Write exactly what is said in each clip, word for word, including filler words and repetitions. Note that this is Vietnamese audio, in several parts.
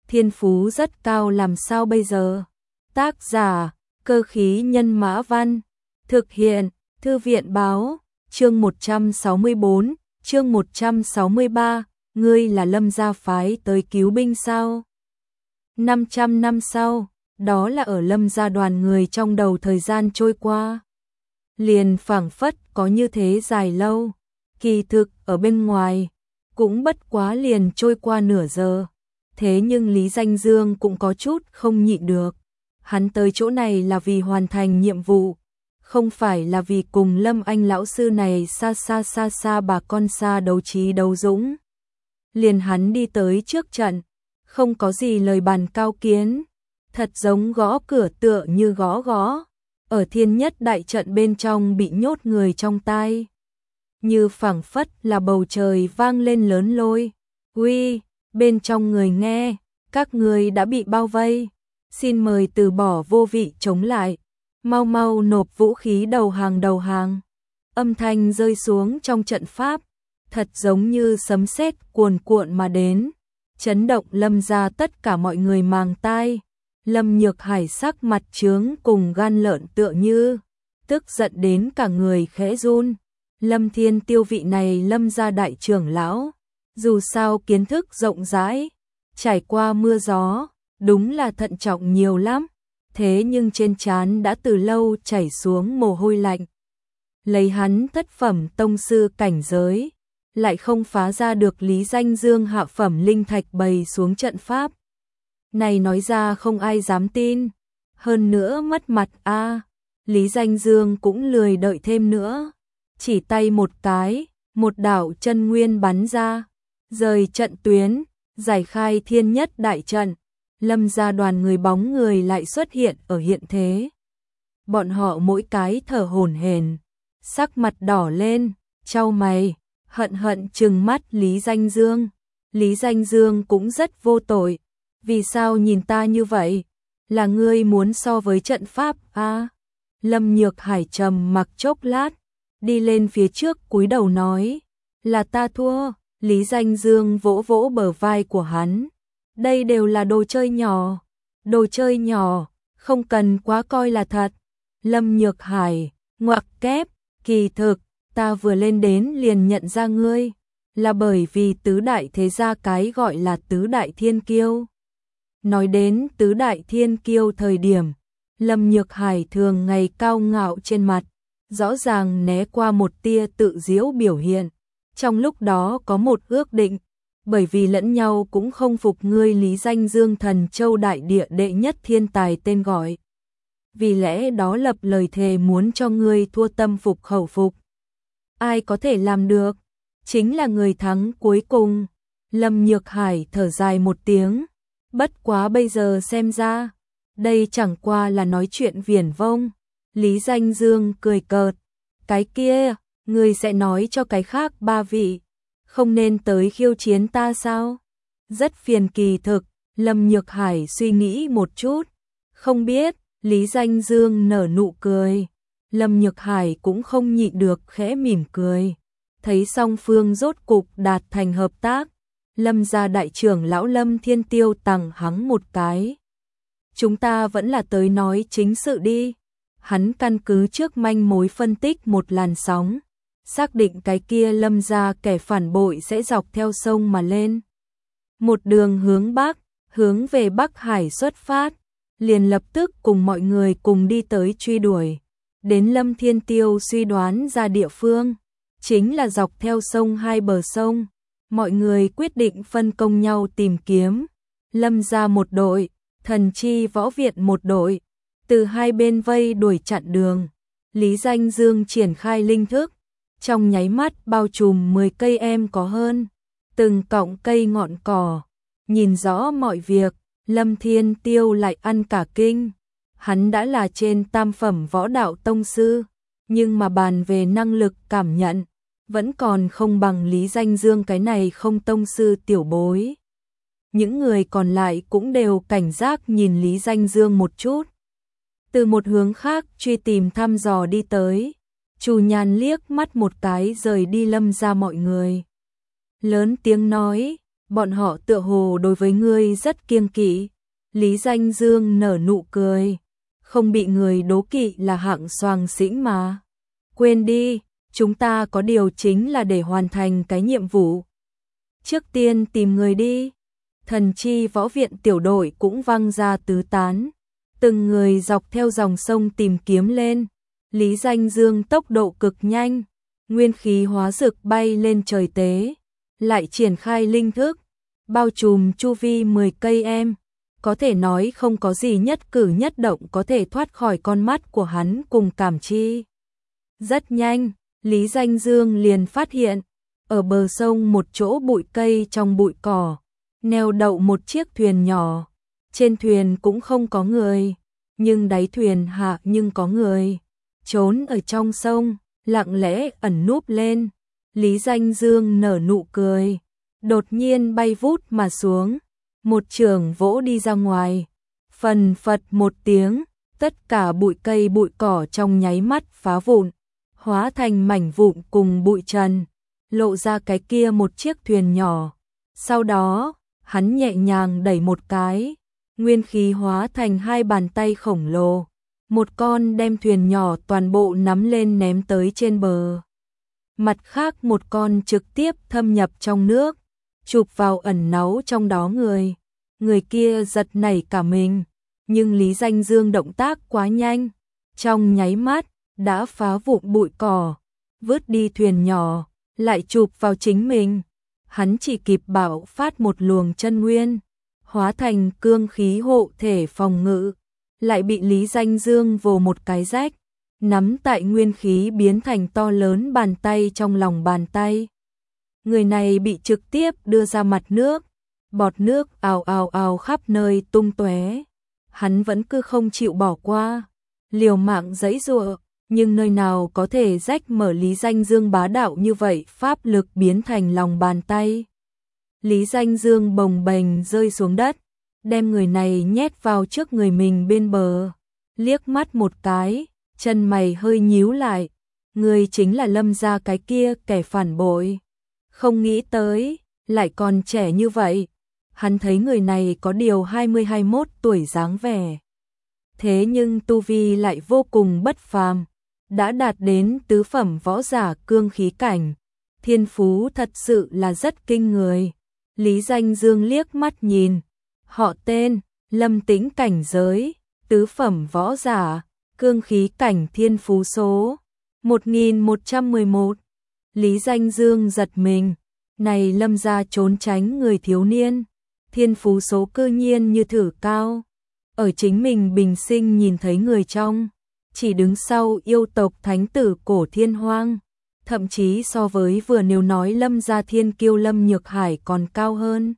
thiên phú rất cao làm sao bây giờ? Tác giả, Cơ khí nhân mã văn, thực hiện, Thư viện báo, chương một trăm sáu mươi bốn, chương một trăm sáu mươi ba, ngươi là Lâm gia phái tới cứu binh sao? năm trăm năm sau, đó là ở Lâm gia đoàn người trong đầu thời gian trôi qua. Liền phảng phất có như thế dài lâu, kỳ thực ở bên ngoài, cũng bất quá liền trôi qua nửa giờ. Thế nhưng Lý Danh Dương cũng có chút không nhịn được. Hắn tới chỗ này là vì hoàn thành nhiệm vụ, không phải là vì cùng Lâm Anh lão sư này xa xa xa xa bà con xa đấu trí đấu dũng. Liền hắn đi tới trước trận, không có gì lời bàn cao kiến, thật giống gõ cửa tựa như gõ gõ, ở thiên nhất đại trận bên trong bị nhốt người trong tai. Như phảng phất là bầu trời vang lên lớn lôi, uy, bên trong người nghe, các người đã bị bao vây, xin mời từ bỏ vô vị chống lại, mau mau nộp vũ khí đầu hàng đầu hàng. Âm thanh rơi xuống trong trận pháp, thật giống như sấm sét cuồn cuộn mà đến, chấn động Lâm gia tất cả mọi người màng tai. Lâm Nhược Hải sắc mặt trướng cùng gan lợn tựa như, tức giận đến cả người khẽ run. Lâm Thiên Tiêu vị này Lâm gia đại trưởng lão, dù sao kiến thức rộng rãi, trải qua mưa gió, đúng là thận trọng nhiều lắm, thế nhưng trên trán đã từ lâu chảy xuống mồ hôi lạnh. Lấy hắn thất phẩm tông sư cảnh giới, lại không phá ra được Lý Danh Dương hạ phẩm linh thạch bày xuống trận pháp. Này nói ra không ai dám tin, hơn nữa mất mặt a. À, Lý Danh Dương cũng lười đợi thêm nữa, chỉ tay một cái, một đạo chân nguyên bắn ra, rời trận tuyến, giải khai thiên nhất đại trận. Lâm gia đoàn người bóng người lại xuất hiện ở hiện thế. Bọn họ mỗi cái thở hổn hển, sắc mặt đỏ lên, chau mày, hận hận trừng mắt Lý Danh Dương. Lý Danh Dương cũng rất vô tội, vì sao nhìn ta như vậy? Là ngươi muốn so với trận pháp a? À? Lâm Nhược Hải trầm mặc chốc lát, đi lên phía trước cúi đầu nói, là ta thua. Lý Danh Dương vỗ vỗ bờ vai của hắn, đây đều là đồ chơi nhỏ, đồ chơi nhỏ, không cần quá coi là thật. Lâm Nhược Hải, ngoặc kép, kỳ thực, ta vừa lên đến liền nhận ra ngươi, là bởi vì tứ đại thế gia cái gọi là tứ đại thiên kiêu. Nói đến tứ đại thiên kiêu thời điểm, Lâm Nhược Hải thường ngày cao ngạo trên mặt, rõ ràng né qua một tia tự giễu biểu hiện. Trong lúc đó có một ước định, bởi vì lẫn nhau cũng không phục ngươi Lý Danh Dương thần châu đại địa đệ nhất thiên tài tên gọi. Vì lẽ đó lập lời thề muốn cho ngươi thua tâm phục khẩu phục. Ai có thể làm được? Chính là người thắng cuối cùng. Lâm Nhược Hải thở dài một tiếng. Bất quá bây giờ xem ra, đây chẳng qua là nói chuyện viển vông. Lý Danh Dương cười cợt. Cái kia, ngươi sẽ nói cho cái khác ba vị, không nên tới khiêu chiến ta sao? Rất phiền kỳ thực, Lâm Nhược Hải suy nghĩ một chút. Không biết, Lý Danh Dương nở nụ cười. Lâm Nhược Hải cũng không nhịn được khẽ mỉm cười. Thấy song phương rốt cục đạt thành hợp tác, Lâm gia đại trưởng lão Lâm Thiên Tiêu tặng hắn một cái. Chúng ta vẫn là tới nói chính sự đi. Hắn căn cứ trước manh mối phân tích một làn sóng, xác định cái kia Lâm gia kẻ phản bội sẽ dọc theo sông mà lên. Một đường hướng Bắc, hướng về Bắc Hải xuất phát, liền lập tức cùng mọi người cùng đi tới truy đuổi. Đến Lâm Thiên Tiêu suy đoán ra địa phương, chính là dọc theo sông hai bờ sông. Mọi người quyết định phân công nhau tìm kiếm. Lâm gia một đội, Thần Chi Võ Viện một đội, từ hai bên vây đuổi chặn đường. Lý Danh Dương triển khai linh thức, trong nháy mắt bao trùm mười cây em có hơn, từng cọng cây ngọn cỏ, nhìn rõ mọi việc. Lâm Thiên Tiêu lại ăn cả kinh. Hắn đã là trên tam phẩm võ đạo tông sư, nhưng mà bàn về năng lực cảm nhận, vẫn còn không bằng Lý Danh Dương cái này không tông sư tiểu bối. Những người còn lại cũng đều cảnh giác nhìn Lý Danh Dương một chút. Từ một hướng khác truy tìm thăm dò đi tới, Chu Nhan liếc mắt một cái rời đi Lâm gia mọi người. Lớn tiếng nói, bọn họ tựa hồ đối với ngươi rất kiêng kỵ. Lý Danh Dương nở nụ cười, không bị người đố kỵ là hạng soàng xĩnh mà. Quên đi, chúng ta có điều chính là để hoàn thành cái nhiệm vụ. Trước tiên tìm người đi. Thần chi võ viện tiểu đội cũng văng ra tứ tán. Từng người dọc theo dòng sông tìm kiếm lên. Lý Danh Dương tốc độ cực nhanh, nguyên khí hóa dực bay lên trời tế, lại triển khai linh thức, bao trùm chu vi mười cây em, có thể nói không có gì nhất cử nhất động có thể thoát khỏi con mắt của hắn cùng cảm chi. Rất nhanh, Lý Danh Dương liền phát hiện, ở bờ sông một chỗ bụi cây trong bụi cỏ, neo đậu một chiếc thuyền nhỏ, trên thuyền cũng không có người, nhưng đáy thuyền hạ nhưng có người. Trốn ở trong sông, lặng lẽ ẩn núp lên. Lý Danh Dương nở nụ cười, đột nhiên bay vút mà xuống, một chưởng vỗ đi ra ngoài. Phần phật một tiếng, tất cả bụi cây bụi cỏ trong nháy mắt phá vụn, hóa thành mảnh vụn cùng bụi trần, lộ ra cái kia một chiếc thuyền nhỏ. Sau đó, hắn nhẹ nhàng đẩy một cái, nguyên khí hóa thành hai bàn tay khổng lồ. Một con đem thuyền nhỏ toàn bộ nắm lên ném tới trên bờ. Mặt khác một con trực tiếp thâm nhập trong nước, chụp vào ẩn náu trong đó người. Người kia giật nảy cả mình, nhưng Lý Danh Dương động tác quá nhanh, trong nháy mắt đã phá vụn bụi cỏ, vứt đi thuyền nhỏ, lại chụp vào chính mình. Hắn chỉ kịp bạo phát một luồng chân nguyên, hóa thành cương khí hộ thể phòng ngự, lại bị Lý Danh Dương vồ một cái rách, nắm tại nguyên khí biến thành to lớn bàn tay trong lòng bàn tay. Người này bị trực tiếp đưa ra mặt nước, bọt nước ào ào ào khắp nơi tung tóe. Hắn vẫn cứ không chịu bỏ qua, liều mạng giãy giụa, nhưng nơi nào có thể rách mở Lý Danh Dương bá đạo như vậy, pháp lực biến thành lòng bàn tay. Lý Danh Dương bồng bềnh rơi xuống đất, đem người này nhét vào trước người mình bên bờ, liếc mắt một cái, chân mày hơi nhíu lại, người chính là Lâm gia cái kia kẻ phản bội. Không nghĩ tới, lại còn trẻ như vậy. Hắn thấy người này có điều hai mươi hai mươi mốt tuổi dáng vẻ. Thế nhưng tu vi lại vô cùng bất phàm, đã đạt đến tứ phẩm võ giả cương khí cảnh. Thiên phú thật sự là rất kinh người. Lý Danh Dương liếc mắt nhìn, họ tên, Lâm Tĩnh, cảnh giới, tứ phẩm võ giả, cương khí cảnh, thiên phú số một nghìn một trăm mười một. Lý Danh Dương giật mình, này Lâm gia trốn tránh người thiếu niên, thiên phú số cư nhiên như thử cao. Ở chính mình bình sinh nhìn thấy người trong, chỉ đứng sau yêu tộc thánh tử Cổ Thiên Hoang, thậm chí so với vừa nêu nói Lâm gia thiên kiêu Lâm Nhược Hải còn cao hơn.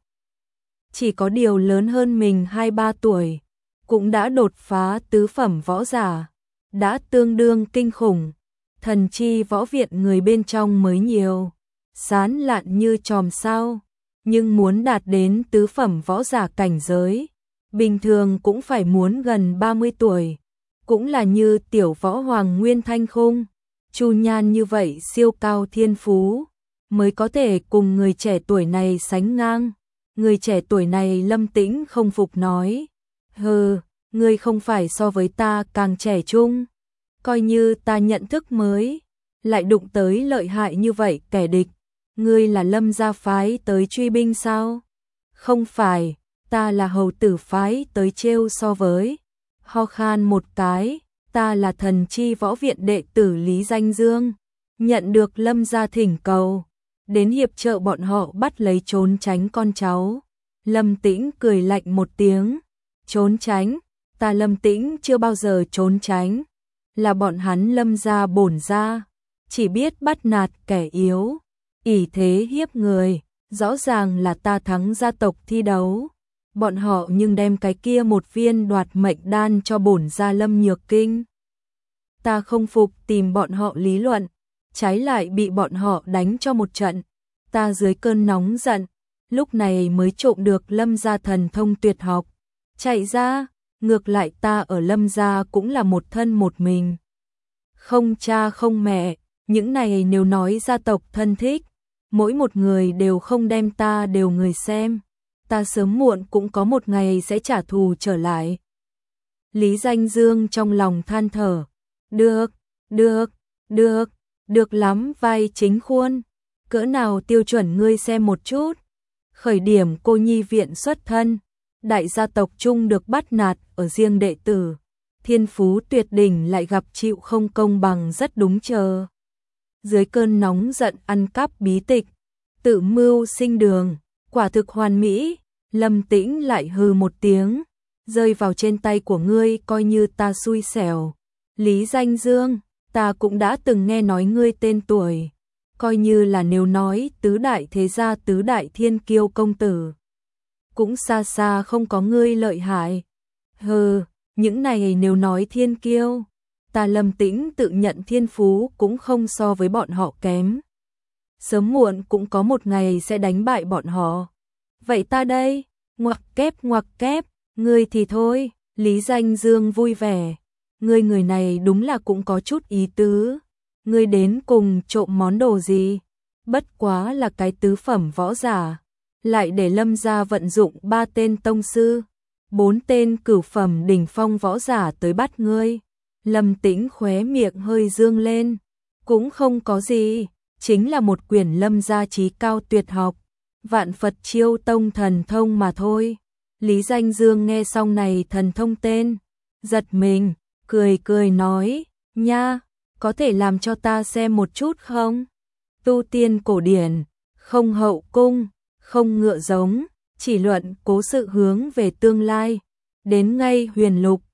Chỉ có điều lớn hơn mình hai ba tuổi, cũng đã đột phá tứ phẩm võ giả, đã tương đương kinh khủng. Thần chi võ viện người bên trong mới nhiều, sán lạn như chòm sao, nhưng muốn đạt đến tứ phẩm võ giả cảnh giới, bình thường cũng phải muốn gần ba mươi tuổi, cũng là như tiểu võ hoàng Nguyên Thanh Khung, Chu Nhan như vậy siêu cao thiên phú, mới có thể cùng người trẻ tuổi này sánh ngang. Người trẻ tuổi này Lâm Tĩnh không phục nói, hừ, ngươi không phải so với ta càng trẻ trung, coi như ta nhận thức mới, lại đụng tới lợi hại như vậy kẻ địch, ngươi là Lâm gia phái tới truy binh sao? Không phải, ta là hầu tử phái tới trêu so với. Ho khan một cái, ta là thần chi võ viện đệ tử Lý Danh Dương, nhận được Lâm gia thỉnh cầu, đến hiệp trợ bọn họ bắt lấy trốn tránh con cháu. Lâm Tĩnh cười lạnh một tiếng, trốn tránh, ta Lâm Tĩnh chưa bao giờ trốn tránh, là bọn hắn Lâm gia bổn gia, chỉ biết bắt nạt kẻ yếu, ỷ thế hiếp người, rõ ràng là ta thắng gia tộc thi đấu, bọn họ nhưng đem cái kia một viên đoạt mệnh đan cho bổn gia Lâm Nhược Kinh. Ta không phục tìm bọn họ lý luận, trái lại bị bọn họ đánh cho một trận, ta dưới cơn nóng giận, lúc này mới trộm được Lâm gia thần thông tuyệt học, chạy ra, ngược lại ta ở Lâm gia cũng là một thân một mình. Không cha không mẹ, những này nếu nói gia tộc thân thích, mỗi một người đều không đem ta đều người xem, ta sớm muộn cũng có một ngày sẽ trả thù trở lại. Lý Danh Dương trong lòng than thở, được, được, được, được lắm vai chính khuôn, cỡ nào tiêu chuẩn ngươi xem một chút. Khởi điểm cô nhi viện xuất thân, đại gia tộc chung được bắt nạt ở riêng đệ tử, thiên phú tuyệt đỉnh lại gặp chịu không công bằng rất đúng chờ. Dưới cơn nóng giận ăn cắp bí tịch, tự mưu sinh đường, quả thực hoàn mỹ. Lâm Tĩnh lại hừ một tiếng, rơi vào trên tay của ngươi coi như ta xui xẻo. Lý Danh Dương, ta cũng đã từng nghe nói ngươi tên tuổi, coi như là nếu nói tứ đại thế gia tứ đại thiên kiêu công tử, cũng xa xa không có ngươi lợi hại. Hừ, những này nếu nói thiên kiêu, ta Lâm Tĩnh tự nhận thiên phú cũng không so với bọn họ kém. Sớm muộn cũng có một ngày sẽ đánh bại bọn họ. Vậy ta đây, ngoặc kép ngoặc kép, ngươi thì thôi. Lý Danh Dương vui vẻ, ngươi người này đúng là cũng có chút ý tứ. Ngươi đến cùng trộm món đồ gì? Bất quá là cái tứ phẩm võ giả, lại để Lâm gia vận dụng ba tên tông sư, bốn tên cửu phẩm đỉnh phong võ giả tới bắt ngươi. Lâm Tĩnh khóe miệng hơi dương lên, cũng không có gì, chính là một quyển Lâm gia chí cao tuyệt học, Vạn Phật Chiêu Tông thần thông mà thôi. Lý Danh Dương nghe xong này thần thông tên, giật mình, cười cười nói, nha, có thể làm cho ta xem một chút không? Tu tiên cổ điển, không hậu cung, không ngựa giống, chỉ luận cố sự hướng về tương lai, đến ngay huyền lục,